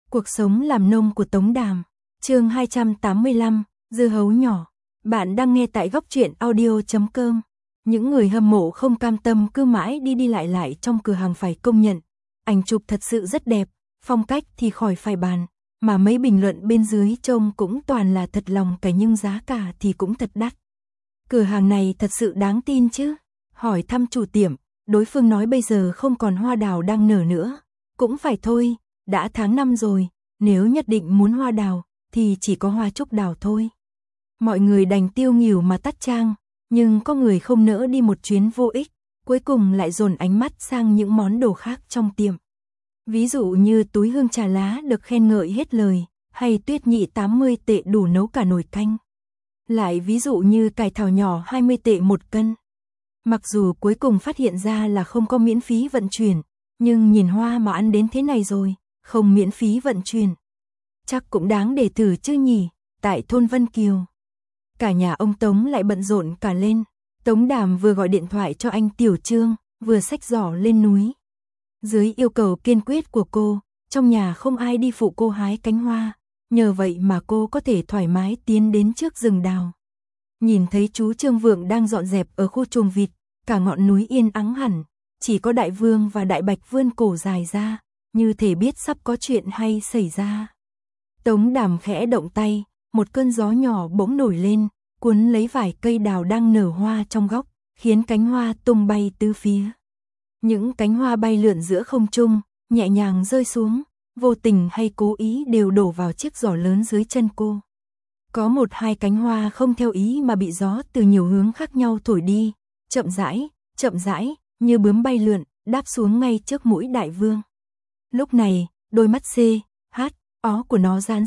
Cuộc sống làm nông của Tống Đàm. Chương 285, dưa hấu nhỏ. Bạn đang nghe tại góc truyện audio.com. Những người hâm mộ không cam tâm cứ mãi đi lại trong cửa hàng phải công nhận. Ảnh chụp thật sự rất đẹp, phong cách thì khỏi phải bàn. Mà mấy bình luận bên dưới trông cũng toàn là thật lòng cả, nhưng giá cả thì cũng thật đắt. Cửa hàng này thật sự đáng tin chứ? Hỏi thăm chủ tiệm, đối phương nói bây giờ không còn hoa đào đang nở nữa. Cũng phải thôi, đã tháng 5 rồi, nếu nhất định muốn hoa đào, thì chỉ có hoa trúc đào thôi. Mọi người đành tiêu nghỉu mà tắt trang, nhưng có người không nỡ đi một chuyến vô ích, cuối cùng lại dồn ánh mắt sang những món đồ khác trong tiệm. Ví dụ như túi hương trà lá được khen ngợi hết lời, hay tuyết nhị 80 tệ đủ nấu cả nồi canh. Lại ví dụ như cải thảo nhỏ 20 tệ 1 cân. Mặc dù cuối cùng phát hiện ra là không có miễn phí vận chuyển, nhưng nhìn hoa mà ăn đến thế này rồi, không miễn phí vận chuyển. Chắc cũng đáng để thử chứ nhỉ. Tại thôn Vân Kiều, cả nhà ông Tống lại bận rộn cả lên. Tống Đàm vừa gọi điện thoại cho anh Tiểu Trương, vừa xách giỏ lên núi. Dưới yêu cầu kiên quyết của cô, trong nhà không ai đi phụ cô hái cánh hoa, nhờ vậy mà cô có thể thoải mái tiến đến trước rừng đào. Nhìn thấy chú Trương Vượng đang dọn dẹp ở khu chuồng vịt, cả ngọn núi yên ắng hẳn, chỉ có Đại Vương và Đại Bạch vươn cổ dài ra, như thể biết sắp có chuyện hay xảy ra. Tống Đàm khẽ động tay, một cơn gió nhỏ bỗng nổi lên, cuốn lấy vài cây đào đang nở hoa trong góc, khiến cánh hoa tung bay tứ phía. Những cánh hoa bay lượn giữa không trung, nhẹ nhàng rơi xuống, vô tình hay cố ý đều đổ vào chiếc giỏ lớn dưới chân cô. Có 1-2 cánh hoa không theo ý mà bị gió từ nhiều hướng khác nhau thổi đi, chậm rãi, như bướm bay lượn, đáp xuống ngay trước mũi Đại Vương. Lúc này, đôi mắt ó của nó dán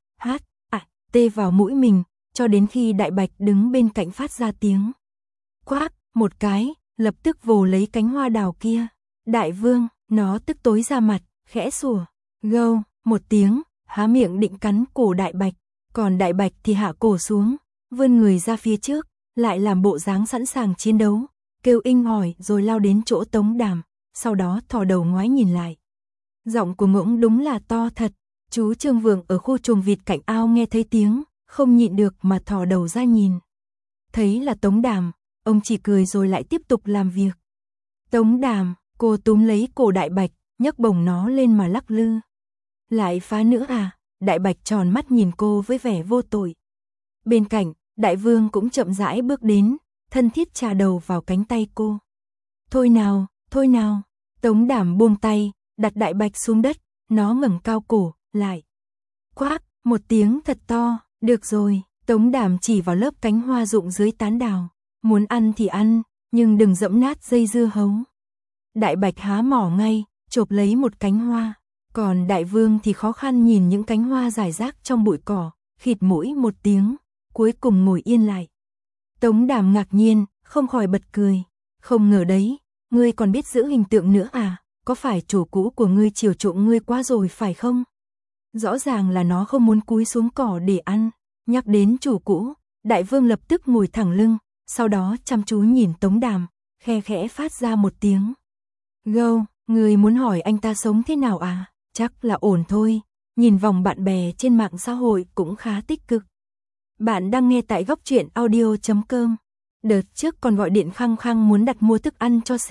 T vào mũi mình, cho đến khi Đại Bạch đứng bên cạnh phát ra tiếng quát một cái, lập tức vồ lấy cánh hoa đào kia. Đại Vương, nó tức tối ra mặt, khẽ sủa, gâu, một tiếng, há miệng định cắn cổ Đại Bạch, còn Đại Bạch thì hạ cổ xuống, vươn người ra phía trước, lại làm bộ dáng sẵn sàng chiến đấu, kêu inh ỏi rồi lao đến chỗ Tống Đàm, sau đó thò đầu ngoái nhìn lại. Giọng của ngỗng đúng là to thật. Chú Trương Vượng ở khu chuồng vịt cạnh ao nghe thấy tiếng, không nhịn được mà thò đầu ra nhìn. Thấy là Tống Đàm, ông chỉ cười rồi lại tiếp tục làm việc. Tống Đàm, cô túm lấy cổ Đại Bạch, nhấc bổng nó lên mà lắc lư. Lại phá nữa à? Đại Bạch tròn mắt nhìn cô với vẻ vô tội. Bên cạnh, Đại Vương cũng chậm rãi bước đến, thân thiết chà đầu vào cánh tay cô. Thôi nào. Tống Đàm buông tay, đặt Đại Bạch xuống đất, nó ngẩng cao cổ, lại quát một tiếng thật to. Được rồi, Tống Đàm chỉ vào lớp cánh hoa rụng dưới tán đào. Muốn ăn thì ăn, nhưng đừng dẫm nát dây dưa hấu. Đại Bạch há mỏ ngay, chộp lấy một cánh hoa. Còn Đại Vương thì khó khăn nhìn những cánh hoa rải rác trong bụi cỏ, khịt mũi một tiếng, cuối cùng ngồi yên lại. Tống Đàm ngạc nhiên, không khỏi bật cười. Không ngờ đấy, ngươi còn biết giữ hình tượng nữa à? Có phải chủ cũ của ngươi chiều chuộng ngươi quá rồi phải không? Rõ ràng là nó không muốn cúi xuống cỏ để ăn. Nhắc đến chủ cũ, Đại Vương lập tức ngồi thẳng lưng, sau đó chăm chú nhìn Tống Đàm, khe khẽ phát ra một tiếng. Gâu, ngươi muốn hỏi anh ta sống thế nào à? Chắc là ổn thôi, nhìn vòng bạn bè trên mạng xã hội cũng khá tích cực. Bạn đang nghe tại góc truyện audio.com. Đợt trước còn gọi điện khăng muốn đặt mua thức ăn cho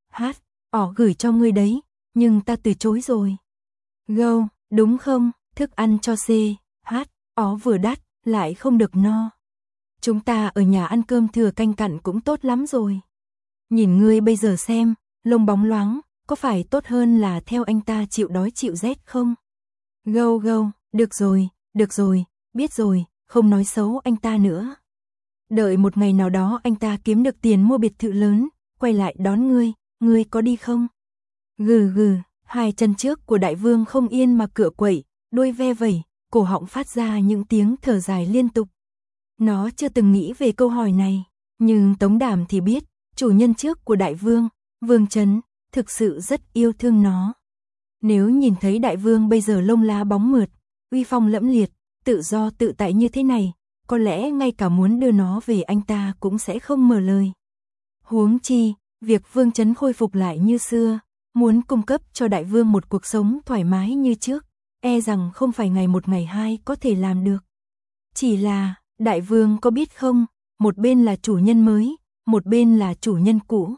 gửi cho ngươi đấy, nhưng ta từ chối rồi. Gâu, đúng không? Thức ăn cho vừa đắt, lại không được no. Chúng ta ở nhà ăn cơm thừa canh cặn cũng tốt lắm rồi. Nhìn ngươi bây giờ xem, lông bóng loáng, có phải tốt hơn là theo anh ta chịu đói chịu rét không? Gâu, được rồi, biết rồi, không nói xấu anh ta nữa. Đợi một ngày nào đó anh ta kiếm được tiền mua biệt thự lớn, quay lại đón ngươi có đi không? Gừ, hai chân trước của Đại Vương không yên mà cựa quậy, đuôi ve vẩy, cổ họng phát ra những tiếng thở dài liên tục. Nó chưa từng nghĩ về câu hỏi này, nhưng Tống Đàm thì biết, chủ nhân trước của Đại Vương, Vương Chấn, thực sự rất yêu thương nó. Nếu nhìn thấy Đại Vương bây giờ lông lá bóng mượt, uy phong lẫm liệt, tự do tự tại như thế này, có lẽ ngay cả muốn đưa nó về anh ta cũng sẽ không mở lời. Huống chi, việc Vương Chấn khôi phục lại như xưa, muốn cung cấp cho Đại Vương một cuộc sống thoải mái như trước, e rằng không phải ngày một ngày hai có thể làm được. Chỉ là, đại vương có biết không, một bên là chủ nhân mới, một bên là chủ nhân cũ.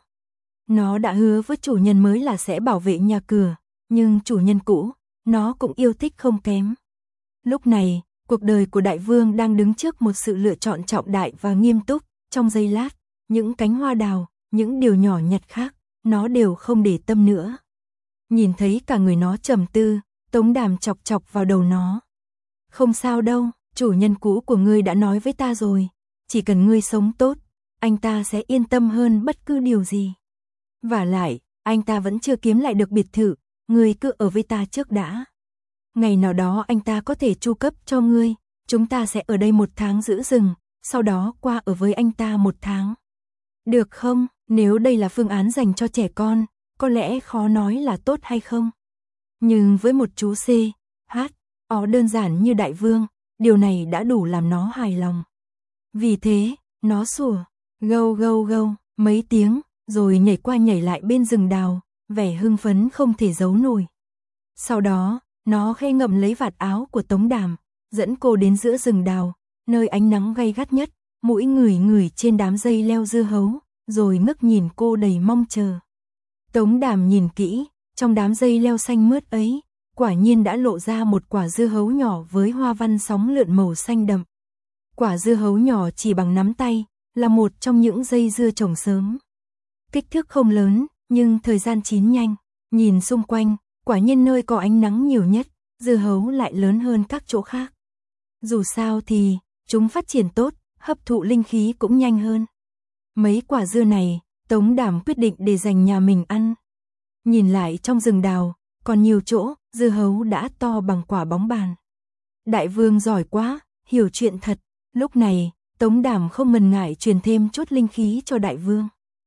Nó đã hứa với chủ nhân mới là sẽ bảo vệ nhà cửa, nhưng chủ nhân cũ, nó cũng yêu thích không kém. Lúc này, cuộc đời của đại vương đang đứng trước một sự lựa chọn trọng đại và nghiêm túc. Trong giây lát, những cánh hoa đào, những điều nhỏ nhặt khác, nó đều không để tâm nữa. Nhìn thấy cả người nó trầm tư, Tống Đàm chọc chọc vào đầu nó. Không sao đâu, chủ nhân cũ của ngươi đã nói với ta rồi, chỉ cần ngươi sống tốt, anh ta sẽ yên tâm hơn bất cứ điều gì. Vả lại, anh ta vẫn chưa kiếm lại được biệt thự, ngươi cứ ở với ta trước đã. Ngày nào đó anh ta có thể chu cấp cho ngươi, chúng ta sẽ ở đây 1 tháng giữ rừng, sau đó qua ở với anh ta 1 tháng. Được không? Nếu đây là phương án dành cho trẻ con, có lẽ khó nói là tốt hay không. Nhưng với một chú C, H, O đơn giản như đại vương, điều này đã đủ làm nó hài lòng. Vì thế, nó sủa, gâu gâu gâu, mấy tiếng, rồi nhảy qua nhảy lại bên rừng đào, vẻ hưng phấn không thể giấu nổi. Sau đó, nó khẽ ngậm lấy vạt áo của Tống Đàm, dẫn cô đến giữa rừng đào, nơi ánh nắng gay gắt nhất, mũi ngửi ngửi trên đám dây leo dưa hấu, rồi ngước nhìn cô đầy mong chờ. Tống Đàm nhìn kỹ, trong đám dây leo xanh mướt ấy, quả nhiên đã lộ ra một quả dưa hấu nhỏ với hoa văn sóng lượn màu xanh đậm. Quả dưa hấu nhỏ chỉ bằng nắm tay, là một trong những dây dưa trồng sớm. Kích thước không lớn, nhưng thời gian chín nhanh. Nhìn xung quanh, quả nhiên nơi có ánh nắng nhiều nhất, dưa hấu lại lớn hơn các chỗ khác. Dù sao thì, chúng phát triển tốt, hấp thụ linh khí cũng nhanh hơn. Mấy quả dưa này, Tống Đàm quyết định để dành nhà mình ăn. Nhìn lại trong rừng đào, còn nhiều chỗ, dưa hấu đã to bằng quả bóng bàn. Đại vương giỏi quá, hiểu chuyện thật. Lúc này, Tống Đàm không ngần ngại truyền thêm chút linh khí cho đại vương.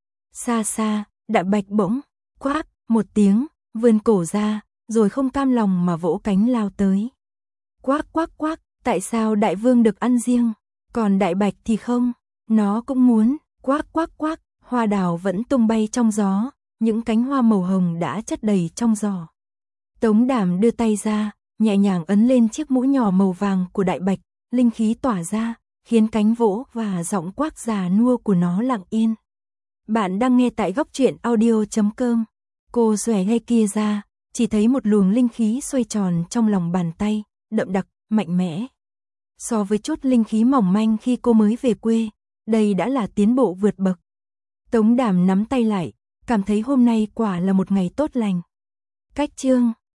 Xa xa, Đại Bạch bỗng, quát, một tiếng, vươn cổ ra, rồi không cam lòng mà vỗ cánh lao tới. Quác quác quác, tại sao đại vương được ăn riêng, còn Đại Bạch thì không? Nó cũng muốn, quác quác quác, hoa đào vẫn tung bay trong gió, những cánh hoa màu hồng đã chất đầy trong giỏ. Tống Đàm đưa tay ra, nhẹ nhàng ấn lên chiếc mũi nhỏ màu vàng của Đại Bạch, linh khí tỏa ra, khiến cánh vỗ và giọng quác già nua của nó lặng yên. Bạn đang nghe tại góc truyện audio.com. Cô xòe ngay kia ra, chỉ thấy một luồng linh khí xoay tròn trong lòng bàn tay, đậm đặc, mạnh mẽ. So với chút linh khí mỏng manh khi cô mới về quê, đây đã là tiến bộ vượt bậc. Tống Đàm nắm tay lại, cảm thấy hôm nay quả là một ngày tốt lành. Cách chương